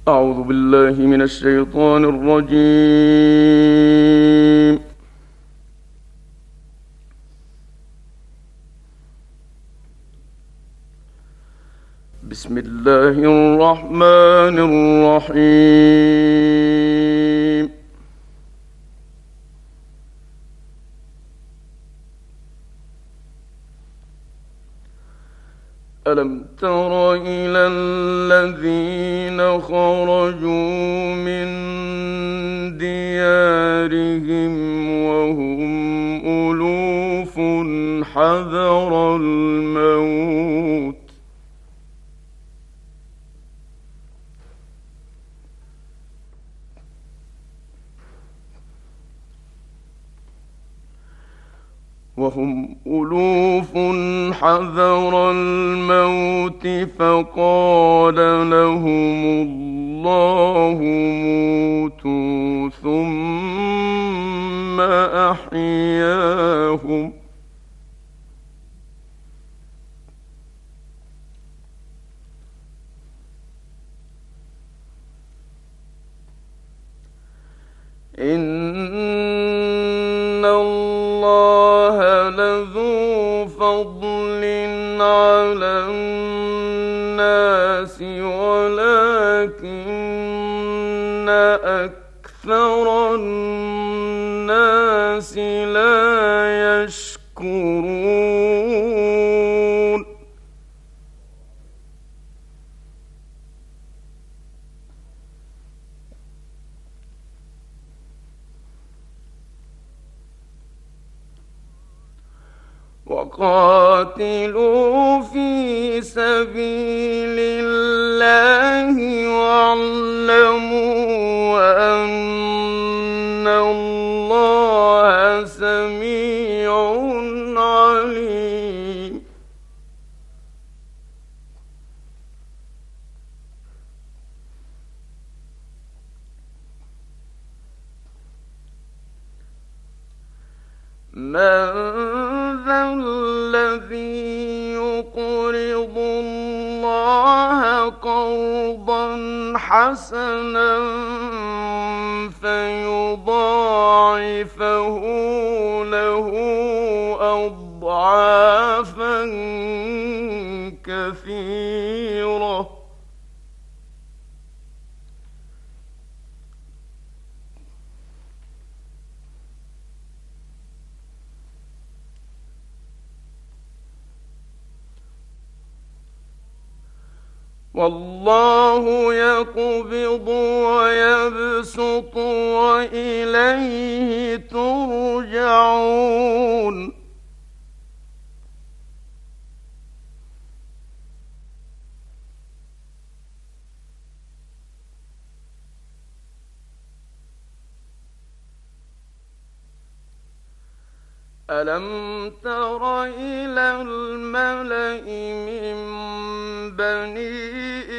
أعوذ بالله من الشيطان الرجيم. بسم الله الرحمن الرحيم. ألم تر إلى الذين خرجوا من ديارهم وهم ألوف حذر الموت حذر الموت فقال لهم الله موتوا ثم أحياهم إن الله لذو فضل على الناس ولكن أكثر الناس لا يشكرون وقاتلوا في سبيل الله واعلموا أن الله سميع عليم من ذا الذي يقرض الله قرضا حسنا فيضاعفه له أضعافا كثيرة والله يقبض ويبسط وإليه ترجعون ألم تر إلى الملأ من بني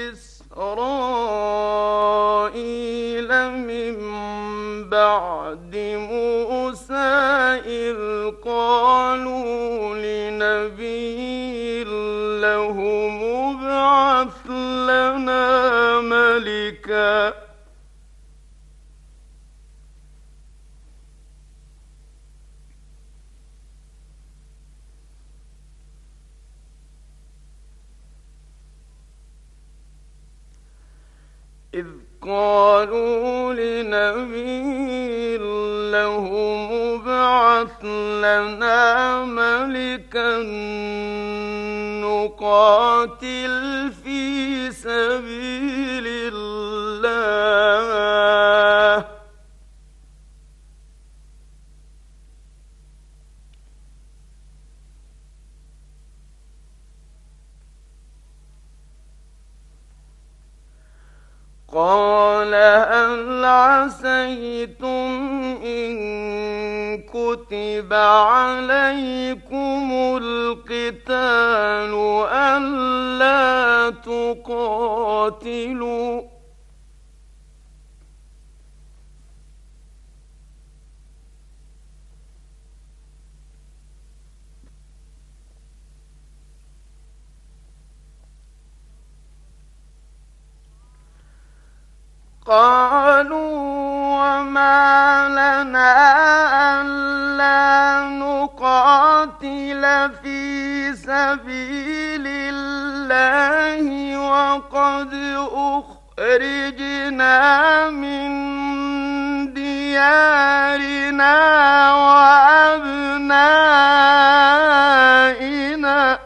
إسرائيل من بعد موسى إذ قالوا لنبي له ابعث لنا ملكا إذ قالوا لنبي له ابعث لنا ملكا نقاتل في سبيل الله قال هل عسيتم إن كتب عليكم القتال ألا تقاتلوا قالوا وما لنا ألا نقاتل في سبيل الله وقد أخرجنا من ديارنا وأبنائنا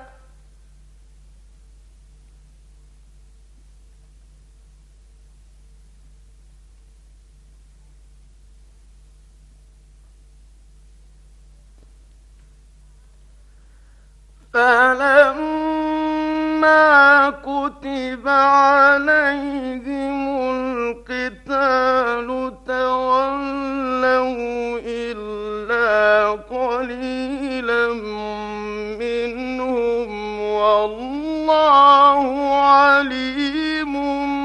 فلما كتب عليهم القتال تولوا إلا قليلا منهم والله عليم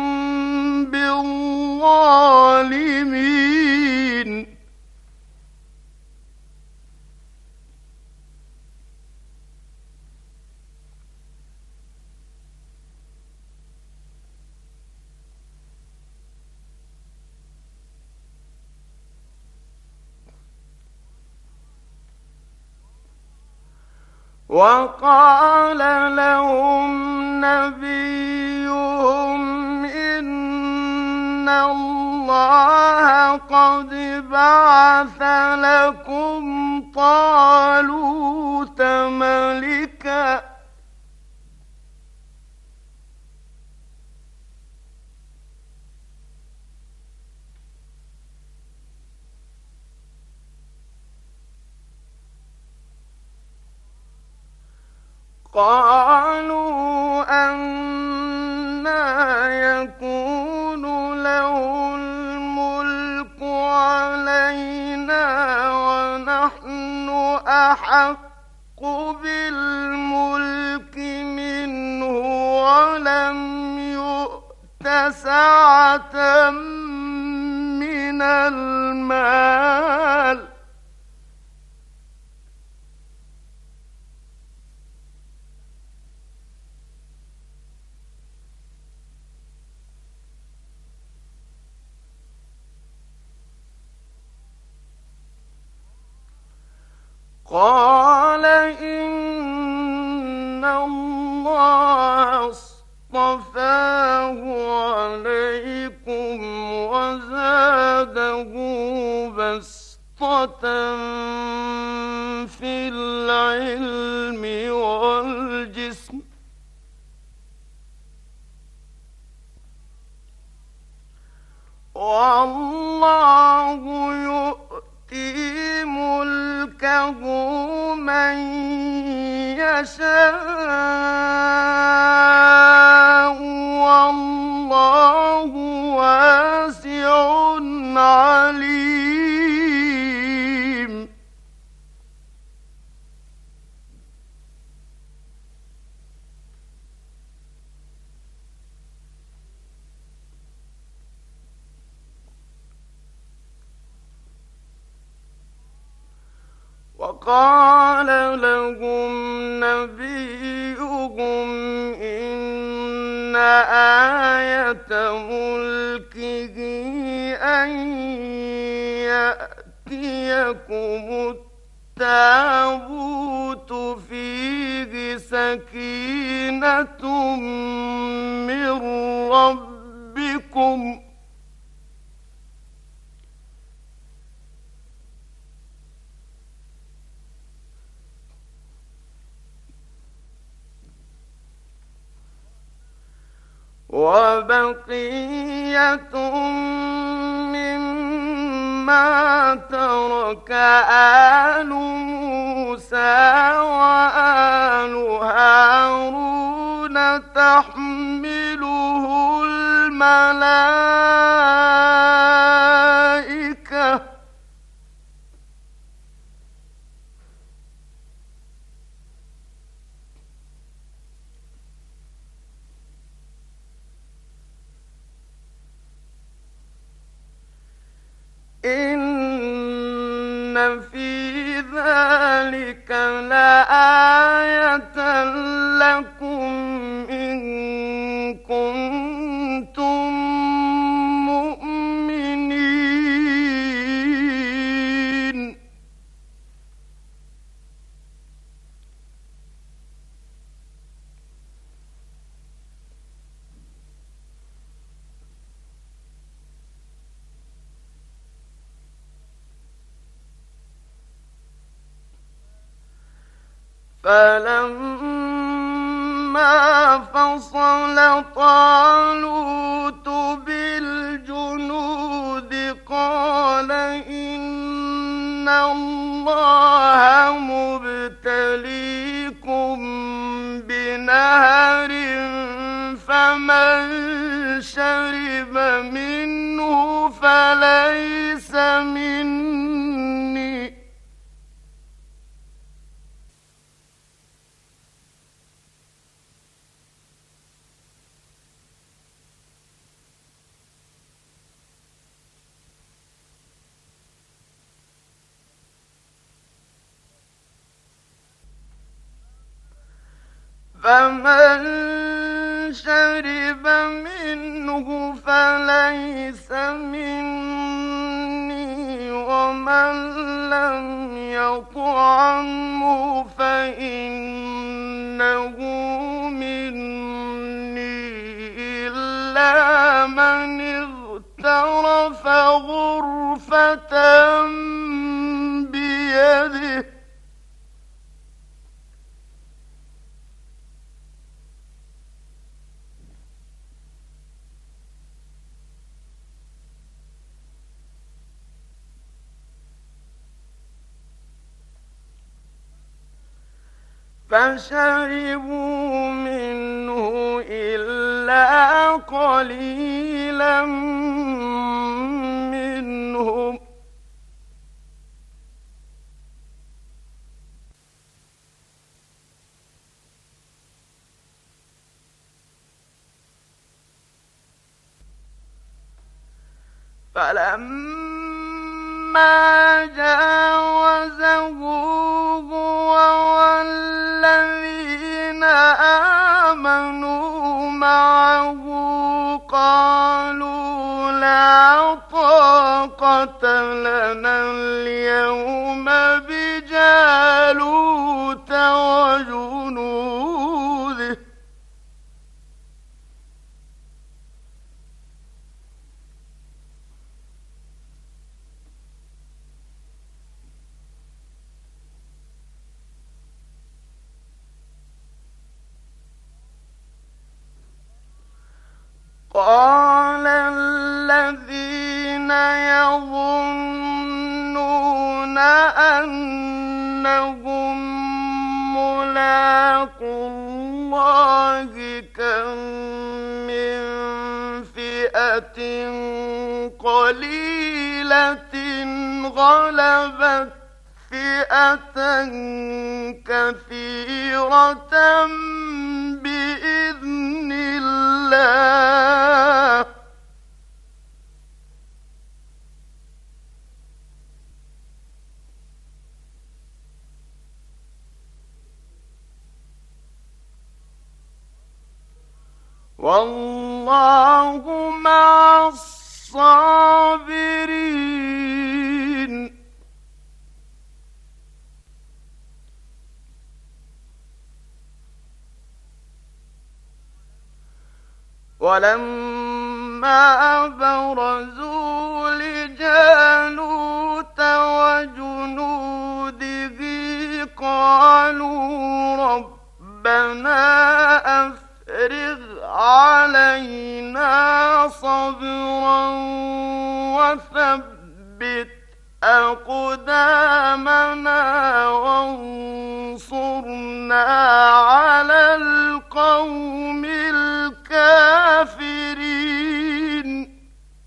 بالظالمين. وقال لهم نبيهم إن الله قد بعث لكم طالوت ملكا قالوا أنى يكون له الملك علينا ونحن أحق بالملك منه ولم يؤت سعة من المال قال إن الله اصطفاه عليكم وزاده بسطة في العلم والجسم والله يؤتي ملكه من يشاء والله واسع عليم. وقال لهم نبيهم إن آية ملكه أن يأتيكم التابوت فيه سكينة من ربكم وبقية مما ترك آل موسى وآل هارون تحمله الملائكة إن في ذلك لآية لكم إن كنتم مؤمنين. فلما فصل طالوت بالجنود قال إن الله مبتليكم بنهر فمن شرب منه فليس مني فمن شرب منه فليس مني ومن لم يطعمه فإنه مني إلا من اغترف غرفة بيده فشربوا منه إلا قليلا منهم فلما جاوزه هو والذين آمنوا معه قالوا لا طاقة لنا اليوم بجالوت وجنوده قال الذين يظنون أنهم ملاقو الله كم من فئة قليلة غلبت فئة كثيرة بإذن الله والله مع الصابرين ولما برزوا لجالوت وجنوده قالوا ربنا أفرغ علينا صبرا وثبت أقدامنا وانصرنا على القوم الكافرين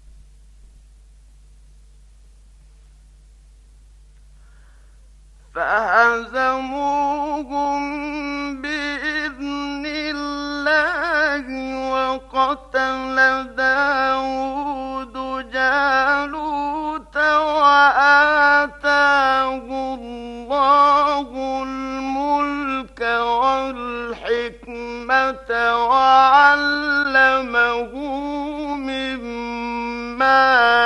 فهزموهم بإذن الله وقتل داود جالوت وآتاه الله الملك والحكمة وعلمه مما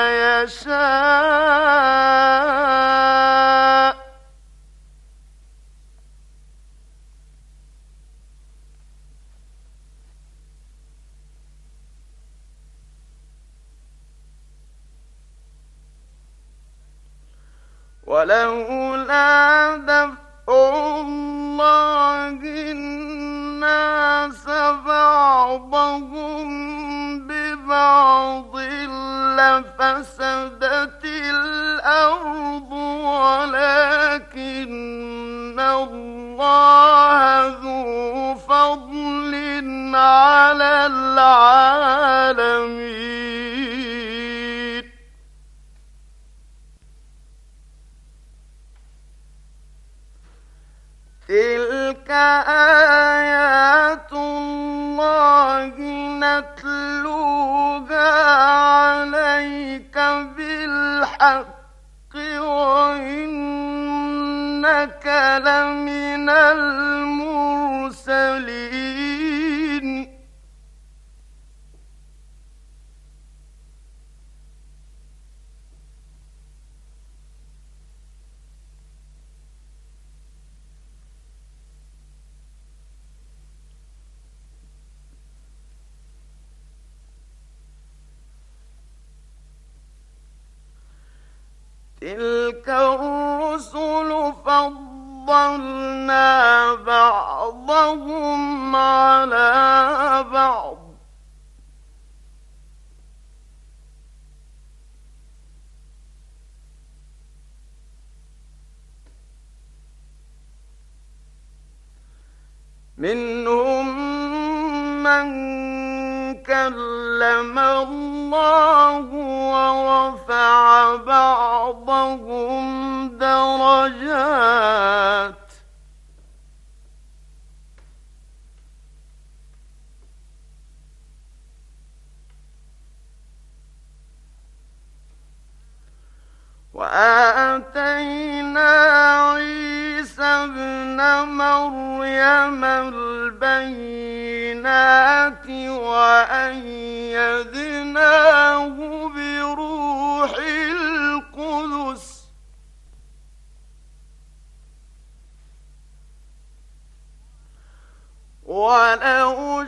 يشاء ولولا دفع الله الناس بعضهم ببعض لفسدت الأرض ولكن الله ذو فضل على العالمين. تلك آيات الله نتلوها عليك بالحق وإنك لمن المرسلين. تلك الرسل فضلنا بعضهم على بعض منهم من كلم الله ورفع بعضهم درجات وآتينا عيسى ابن مريم البينات وأيدناه بروح القدس ولو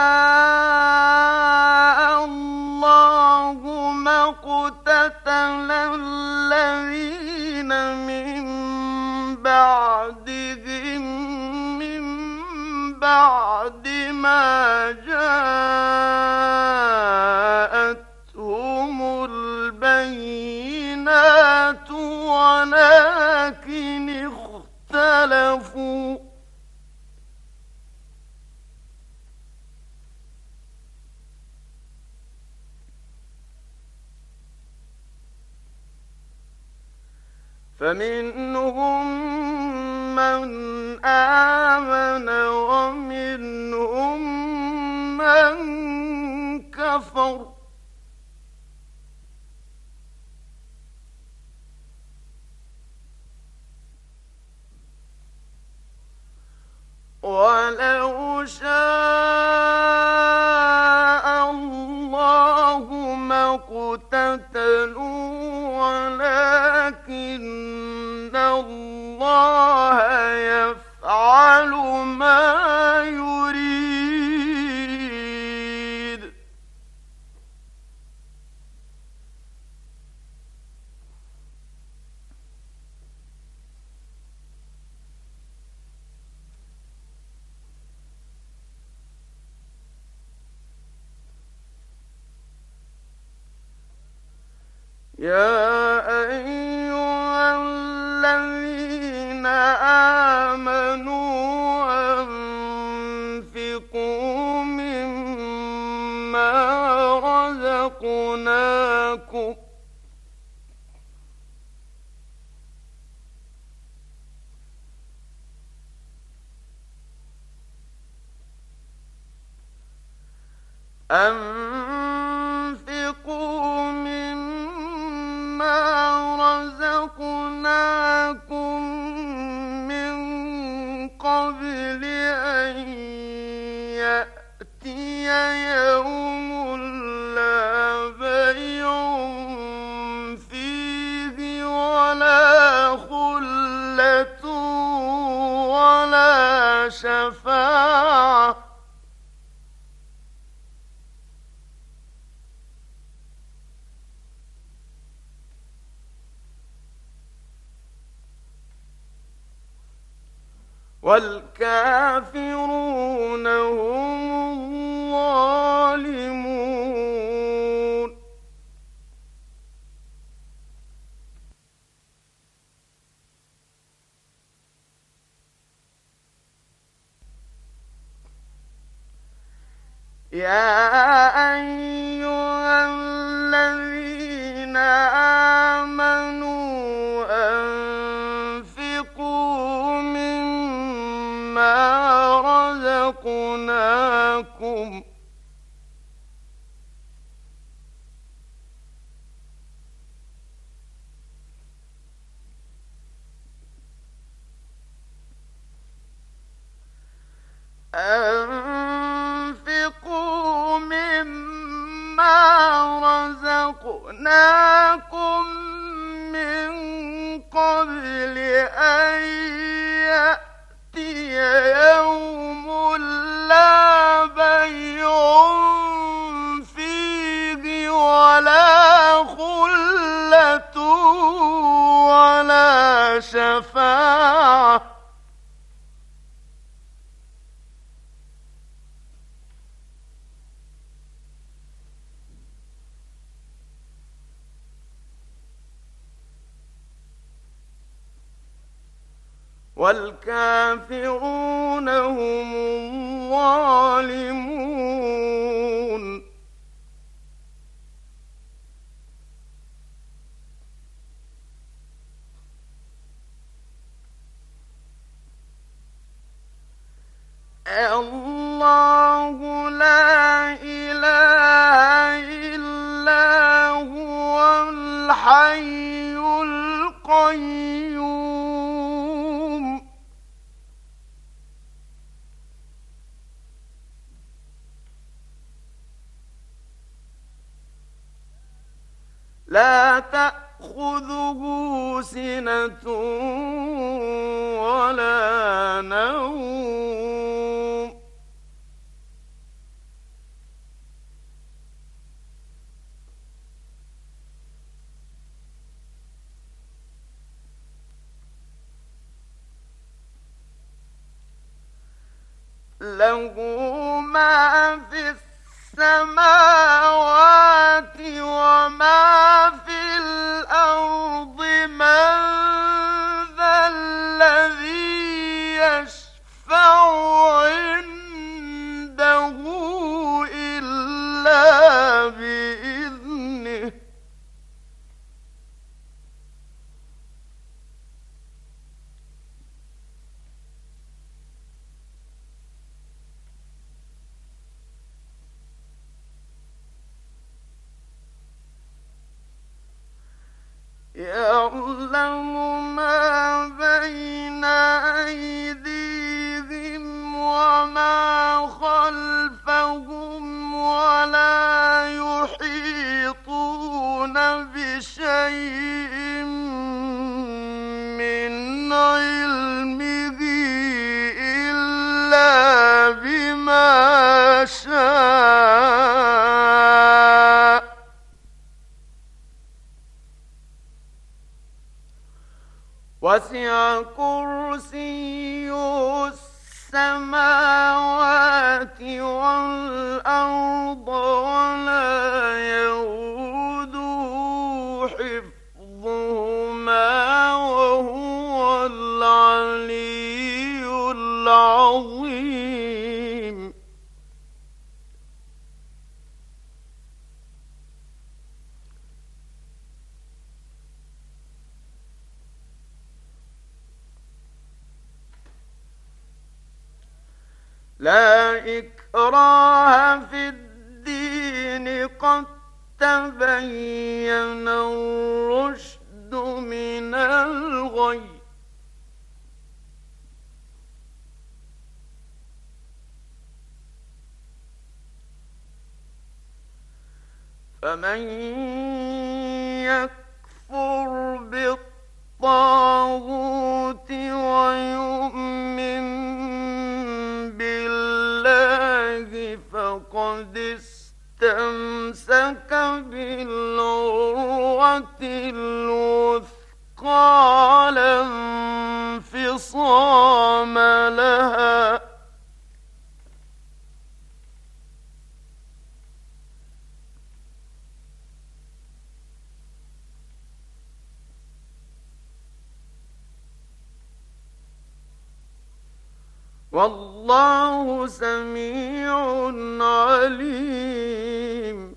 شاء الله ما اقتتل الذين من بعدهم من بعد ما جاءتهم البينات ولكن اختلفوا فمنهم من آمن ومنهم من كفر ولو شاء الله ما اقتتلوا ولكن الله يفعل ما يريد. يا أيها الذين آمنوا أنفقوا مما رزقناكم من قبل أن يأتي يوم لا بيع فيه ولا خلة ولا شفاعة والكافرون هم الظالمون. يا أيها الذين آمنوا أنفقوا مما رزقناكم من قبل أن يأتي يوم لا بيع فيه ولا خلة ولا شفاعة. والكافرون هم الظالمون. الله لا إله إلا هو الحي القيوم. لا تأخذه سنة ولا نوم. له ما في السماوات وما في الأرض. من ذا الذي يشفع عنده إلا بإذنه. يعلم ما بين أيديهم وما خلفهم ولا يحيطون بشيء من علمه إلا بما شاء. وسع كرسيه السماوات والأرض ولا يئوده حفظهما وهو العلي العظيم. لا إكراه في الدين قد تبين الرشد من الغي. فمن يكفر بالطاغوت ويؤمن بالله فقد استمسك بالعروة الوثقى لا انفصام لها. والله سميع عليم.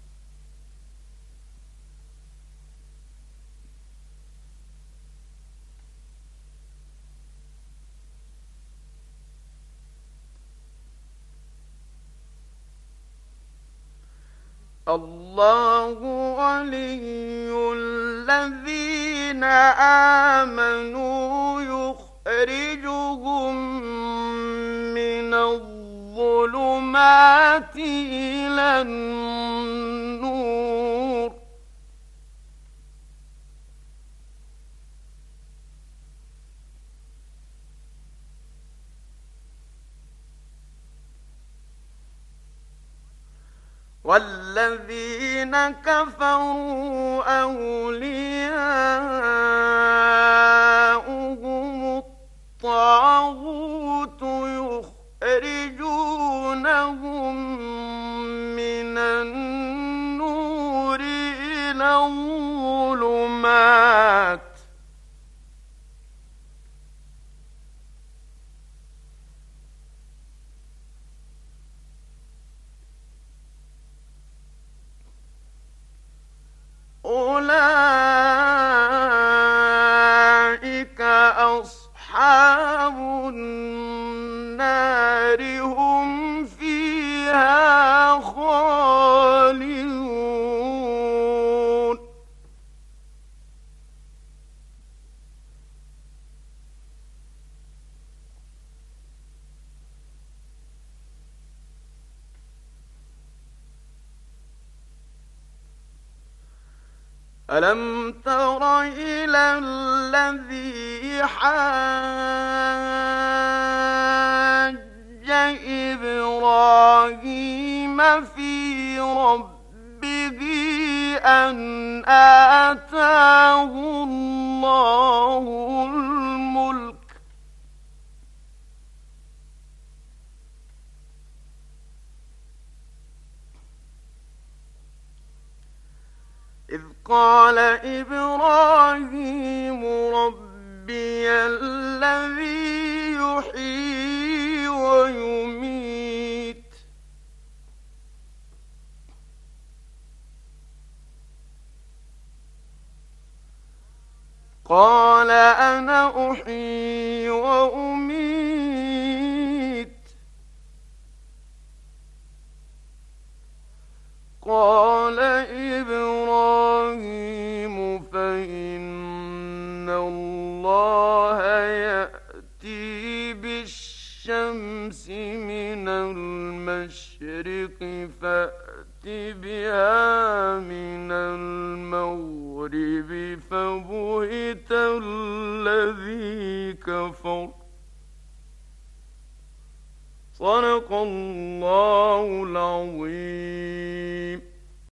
الله ولي الذين آمنوا يخرجهم من الظلمات إلى النور. والذين كفروا أولياؤهم الطاغوت يخرجونهم من النور إلى الظلمات. أولئك أصحاب النار هم فيها خالدون. ألم تر إلى الذي حاج إبراهيم في ربه أن آتاه الله الملك إذ قال إبراهيم ربي الذي يحيي ويميت قال أنا أحيي وأميت قال إبراهيم فإن الله يأتي بالشمس من المشرق فأت بها من المغرب فبهت الذي كفر. صدق الله العظيم.